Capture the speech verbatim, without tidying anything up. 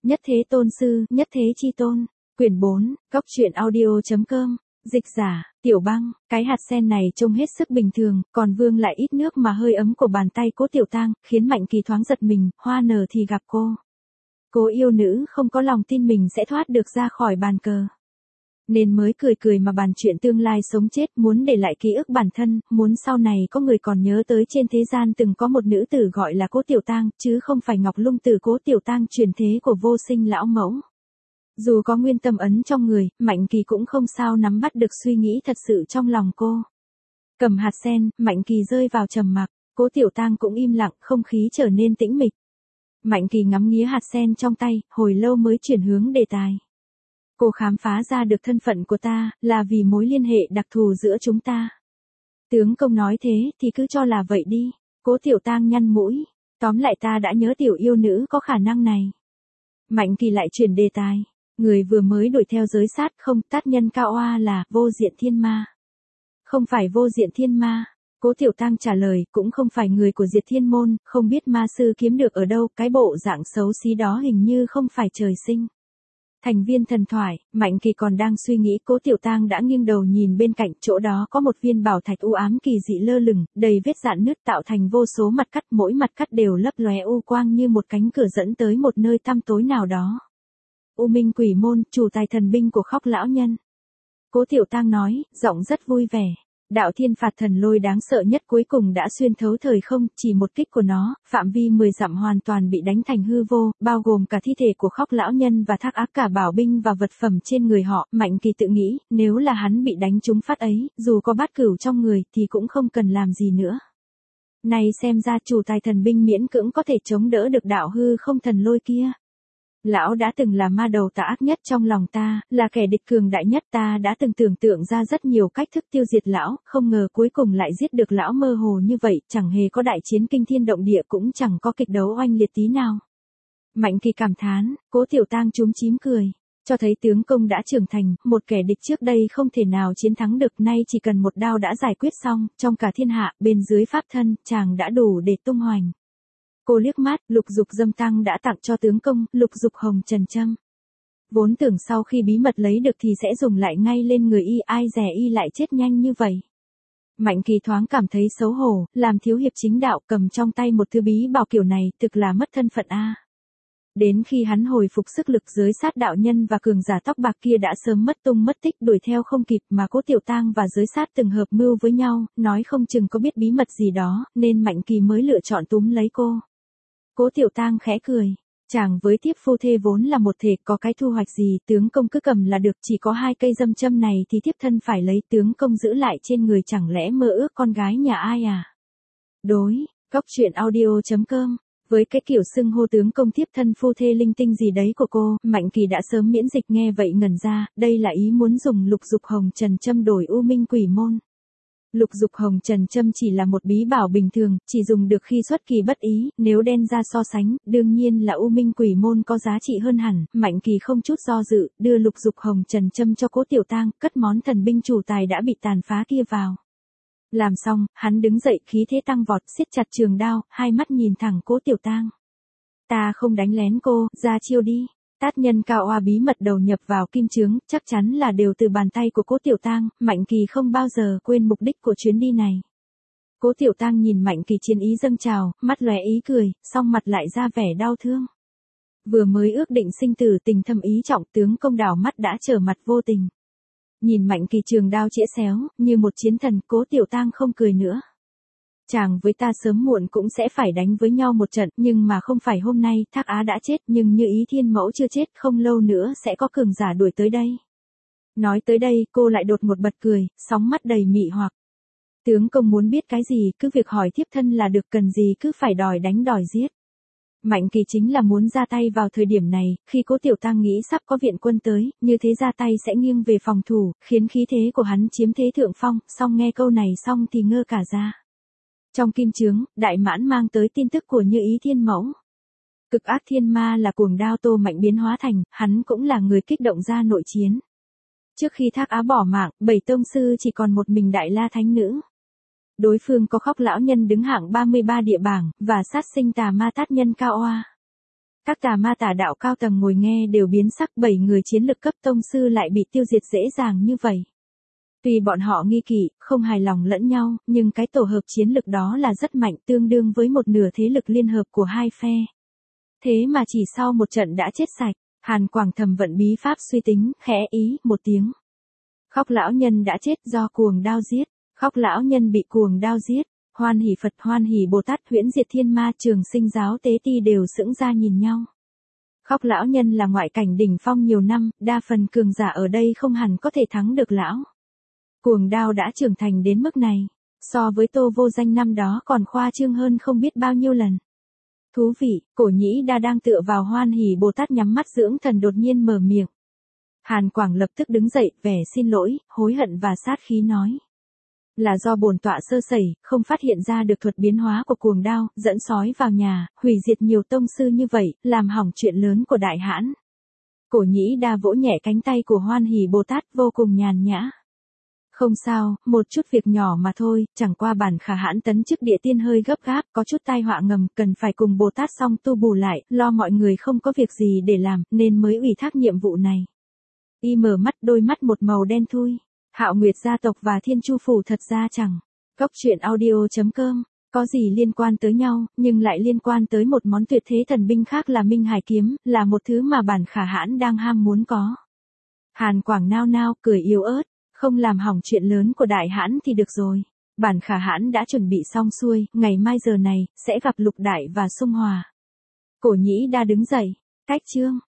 Nhất thế tôn sư, nhất thế chi tôn. Quyển bốn, góc truyện audio.com. Dịch giả, Tiểu Băng, cái hạt sen này trông hết sức bình thường, còn vương lại ít nước mà hơi ấm của bàn tay Cố Tiểu Tang, khiến Mạnh Kỳ thoáng giật mình, hoa nở thì gặp cô. Cố yêu nữ không có lòng tin mình sẽ thoát được ra khỏi bàn cờ. Nên mới cười cười mà bàn chuyện tương lai sống chết, muốn để lại ký ức bản thân, muốn sau này có người còn nhớ tới trên thế gian từng có một nữ tử gọi là Cố Tiểu Tang, chứ không phải Ngọc Lung Tử Cố Tiểu Tang truyền thế của vô sinh lão mẫu. Dù có nguyên tâm ấn trong người, Mạnh Kỳ cũng không sao nắm bắt được suy nghĩ thật sự trong lòng cô. Cầm hạt sen, Mạnh Kỳ rơi vào trầm mặc, Cố Tiểu Tang cũng im lặng, không khí trở nên tĩnh mịch. Mạnh Kỳ ngắm nghía hạt sen trong tay, hồi lâu mới chuyển hướng đề tài. Cô khám phá ra được thân phận của ta, là vì mối liên hệ đặc thù giữa chúng ta. Tướng công nói thế, thì cứ cho là vậy đi. Cố Tiểu Tang nhăn mũi. Tóm lại ta đã nhớ tiểu yêu nữ có khả năng này. Mạnh Kỳ lại chuyển đề tài. Người vừa mới đuổi theo giới sát không, tát nhân cao oa là vô diện thiên ma. Không phải vô diện thiên ma. Cố Tiểu Tang trả lời, cũng không phải người của Diệt Thiên Môn, không biết ma sư kiếm được ở đâu, cái bộ dạng xấu xí đó hình như không phải trời sinh. Thành viên thần thoại, Mạnh Kỳ còn đang suy nghĩ, Cố Tiểu Tang đã nghiêng đầu nhìn bên cạnh, chỗ đó có một viên bảo thạch u ám kỳ dị lơ lửng, đầy vết rạn nứt tạo thành vô số mặt cắt, mỗi mặt cắt đều lấp lóe u quang như một cánh cửa dẫn tới một nơi tăm tối nào đó. U Minh Quỷ Môn, chủ tài thần binh của Khóc lão nhân. Cố Tiểu Tang nói, giọng rất vui vẻ. Đạo thiên phạt thần lôi đáng sợ nhất cuối cùng đã xuyên thấu thời không, chỉ một kích của nó, phạm vi mười dặm hoàn toàn bị đánh thành hư vô, bao gồm cả thi thể của Khóc lão nhân và thác ác cả bảo binh và vật phẩm trên người họ. Mạnh Kỳ tự nghĩ, nếu là hắn bị đánh trúng phát ấy, dù có bát cửu trong người thì cũng không cần làm gì nữa. Này xem ra chủ tài thần binh miễn cưỡng có thể chống đỡ được đạo hư không thần lôi kia. Lão đã từng là ma đầu tà ác nhất trong lòng ta, là kẻ địch cường đại nhất, ta đã từng tưởng tượng ra rất nhiều cách thức tiêu diệt lão, không ngờ cuối cùng lại giết được lão mơ hồ như vậy, chẳng hề có đại chiến kinh thiên động địa, cũng chẳng có kịch đấu oanh liệt tí nào. Mạnh Kỳ cảm thán, Cố Tiểu Tang chúm chím cười, cho thấy tướng công đã trưởng thành, một kẻ địch trước đây không thể nào chiến thắng được, nay chỉ cần một đao đã giải quyết xong, trong cả thiên hạ, bên dưới pháp thân, chàng đã đủ để tung hoành. Cô liếc mắt, Lục Dục Dâm Tăng đã tặng cho tướng công, Lục Dục Hồng Trần Châm. Vốn tưởng sau khi bí mật lấy được thì sẽ dùng lại ngay lên người y, ai dè y lại chết nhanh như vậy. Mạnh Kỳ thoáng cảm thấy xấu hổ, làm thiếu hiệp chính đạo cầm trong tay một thứ bí bảo kiểu này, thực là mất thân phận a. Đến khi hắn hồi phục sức lực, giới sát đạo nhân và cường giả tóc bạc kia đã sớm mất tung mất tích, đuổi theo không kịp, mà Cố Tiểu Tang và giới sát từng hợp mưu với nhau, nói không chừng có biết bí mật gì đó, nên Mạnh Kỳ mới lựa chọn túm lấy cô. Cố Tiểu Tang khẽ cười, chàng với thiếp phu thê vốn là một thể, có cái thu hoạch gì, tướng công cứ cầm là được, chỉ có hai cây dâm châm này thì thiếp thân phải lấy, tướng công giữ lại trên người, chẳng lẽ mơ ước con gái nhà ai à? Đối, góc truyện audio.com. Với cái kiểu xưng hô tướng công thiếp thân phu thê linh tinh gì đấy của cô, Mạnh Kỳ đã sớm miễn dịch, nghe vậy ngẩn ra, đây là ý muốn dùng Lục Dục Hồng Trần Châm đổi U Minh Quỷ Môn. Lục Dục Hồng Trần Châm chỉ là một bí bảo bình thường, chỉ dùng được khi xuất kỳ bất ý, nếu đem ra so sánh, đương nhiên là U Minh Quỷ Môn có giá trị hơn hẳn. Mạnh Kỳ không chút do dự, đưa Lục Dục Hồng Trần Châm cho Cố Tiểu Tang, cất món thần binh chủ tài đã bị tàn phá kia vào. Làm xong, hắn đứng dậy, khí thế tăng vọt, siết chặt trường đao, hai mắt nhìn thẳng Cố Tiểu Tang. Ta không đánh lén cô, ra chiêu đi. Tát nhân cao oa bí mật đầu nhập vào kim chướng, chắc chắn là đều từ bàn tay của Cố Tiểu Tang. Mạnh Kỳ không bao giờ quên mục đích của chuyến đi này. Cố Tiểu Tang nhìn Mạnh Kỳ chiến ý dâng trào, mắt lóe ý cười, song mặt lại ra vẻ đau thương. Vừa mới ước định sinh tử, tình thâm ý trọng, tướng công đảo mắt đã trở mặt vô tình. Nhìn Mạnh Kỳ trường đao chĩa xéo, như một chiến thần, Cố Tiểu Tang không cười nữa. Chàng với ta sớm muộn cũng sẽ phải đánh với nhau một trận, nhưng mà không phải hôm nay, Thác Á đã chết, nhưng như ý thiên mẫu chưa chết, không lâu nữa sẽ có cường giả đuổi tới đây. Nói tới đây, cô lại đột một bật cười, sóng mắt đầy mị hoặc. Tướng công muốn biết cái gì, cứ việc hỏi thiếp thân là được, cần gì cứ phải đòi đánh đòi giết. Mạnh Kỳ chính là muốn ra tay vào thời điểm này, khi Cố Tiểu Tang nghĩ sắp có viện quân tới, như thế ra tay sẽ nghiêng về phòng thủ, khiến khí thế của hắn chiếm thế thượng phong, song nghe câu này xong thì ngơ cả ra. Trong kim chướng, Đại Mãn mang tới tin tức của Như Ý Thiên Mẫu. Cực ác thiên ma là cuồng đao Tô Mạnh biến hóa thành, hắn cũng là người kích động ra nội chiến. Trước khi Thác Á bỏ mạng, bảy tông sư chỉ còn một mình Đại La Thánh Nữ. Đối phương có Khóc lão nhân đứng hạng ba mươi ba địa bảng, và sát sinh tà ma tát nhân cao oa. Các tà ma tà đạo cao tầng ngồi nghe đều biến sắc, bảy người chiến lực cấp tông sư lại bị tiêu diệt dễ dàng như vậy. Tuy bọn họ nghi kỵ, không hài lòng lẫn nhau, nhưng cái tổ hợp chiến lực đó là rất mạnh, tương đương với một nửa thế lực liên hợp của hai phe. Thế mà chỉ sau một trận đã chết sạch, Hàn Quảng thầm vận bí pháp suy tính, khẽ ý một tiếng. Khóc lão nhân đã chết do cuồng đao giết, khóc lão nhân bị cuồng đao giết, Hoan Hỷ Phật, Hoan Hỷ Bồ Tát, Huyễn Diệt Thiên Ma, Trường Sinh giáo tế ti đều sững ra nhìn nhau. Khóc lão nhân là ngoại cảnh đỉnh phong nhiều năm, đa phần cường giả ở đây không hẳn có thể thắng được lão. Cuồng đao đã trưởng thành đến mức này, so với Tô Vô Danh năm đó còn khoa trương hơn không biết bao nhiêu lần. Thú vị, Cổ Nhĩ Đa đang tựa vào Hoan Hỷ Bồ Tát nhắm mắt dưỡng thần đột nhiên mở miệng. Hàn Quảng lập tức đứng dậy, vẻ xin lỗi, hối hận và sát khí nói. Là do bổn tọa sơ sẩy, không phát hiện ra được thuật biến hóa của cuồng đao, dẫn sói vào nhà, hủy diệt nhiều tông sư như vậy, làm hỏng chuyện lớn của đại hãn. Cổ Nhĩ Đa vỗ nhẹ cánh tay của Hoan Hỷ Bồ Tát vô cùng nhàn nhã. Không sao, một chút việc nhỏ mà thôi, chẳng qua bản khả hãn tấn chức địa tiên hơi gấp gáp, có chút tai họa ngầm, cần phải cùng Bồ Tát song tu bù lại, lo mọi người không có việc gì để làm, nên mới ủy thác nhiệm vụ này. Y mở mắt, đôi mắt một màu đen thui. Hạo Nguyệt gia tộc và Thiên Chu phủ thật ra chẳng. Cốc truyện audio chấm com, có gì liên quan tới nhau, nhưng lại liên quan tới một món tuyệt thế thần binh khác là Minh Hải kiếm, là một thứ mà bản khả hãn đang ham muốn có. Hàn Quảng nao nao, cười yếu ớt, không làm hỏng chuyện lớn của đại hãn thì được rồi. Bản khả hãn đã chuẩn bị xong xuôi, ngày mai giờ này, sẽ gặp Lục Đại và Sung Hòa. Cổ Nhĩ Đa đứng dậy, cách chương.